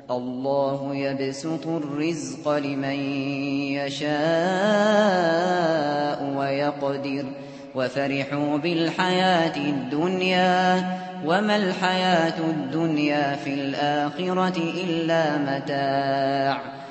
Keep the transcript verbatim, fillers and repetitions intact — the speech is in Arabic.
الله يبسط الرزق لمن يشاء ويقدر وفرحوا بالحياة الدنيا وما الحياة الدنيا في الآخرة إلا متاع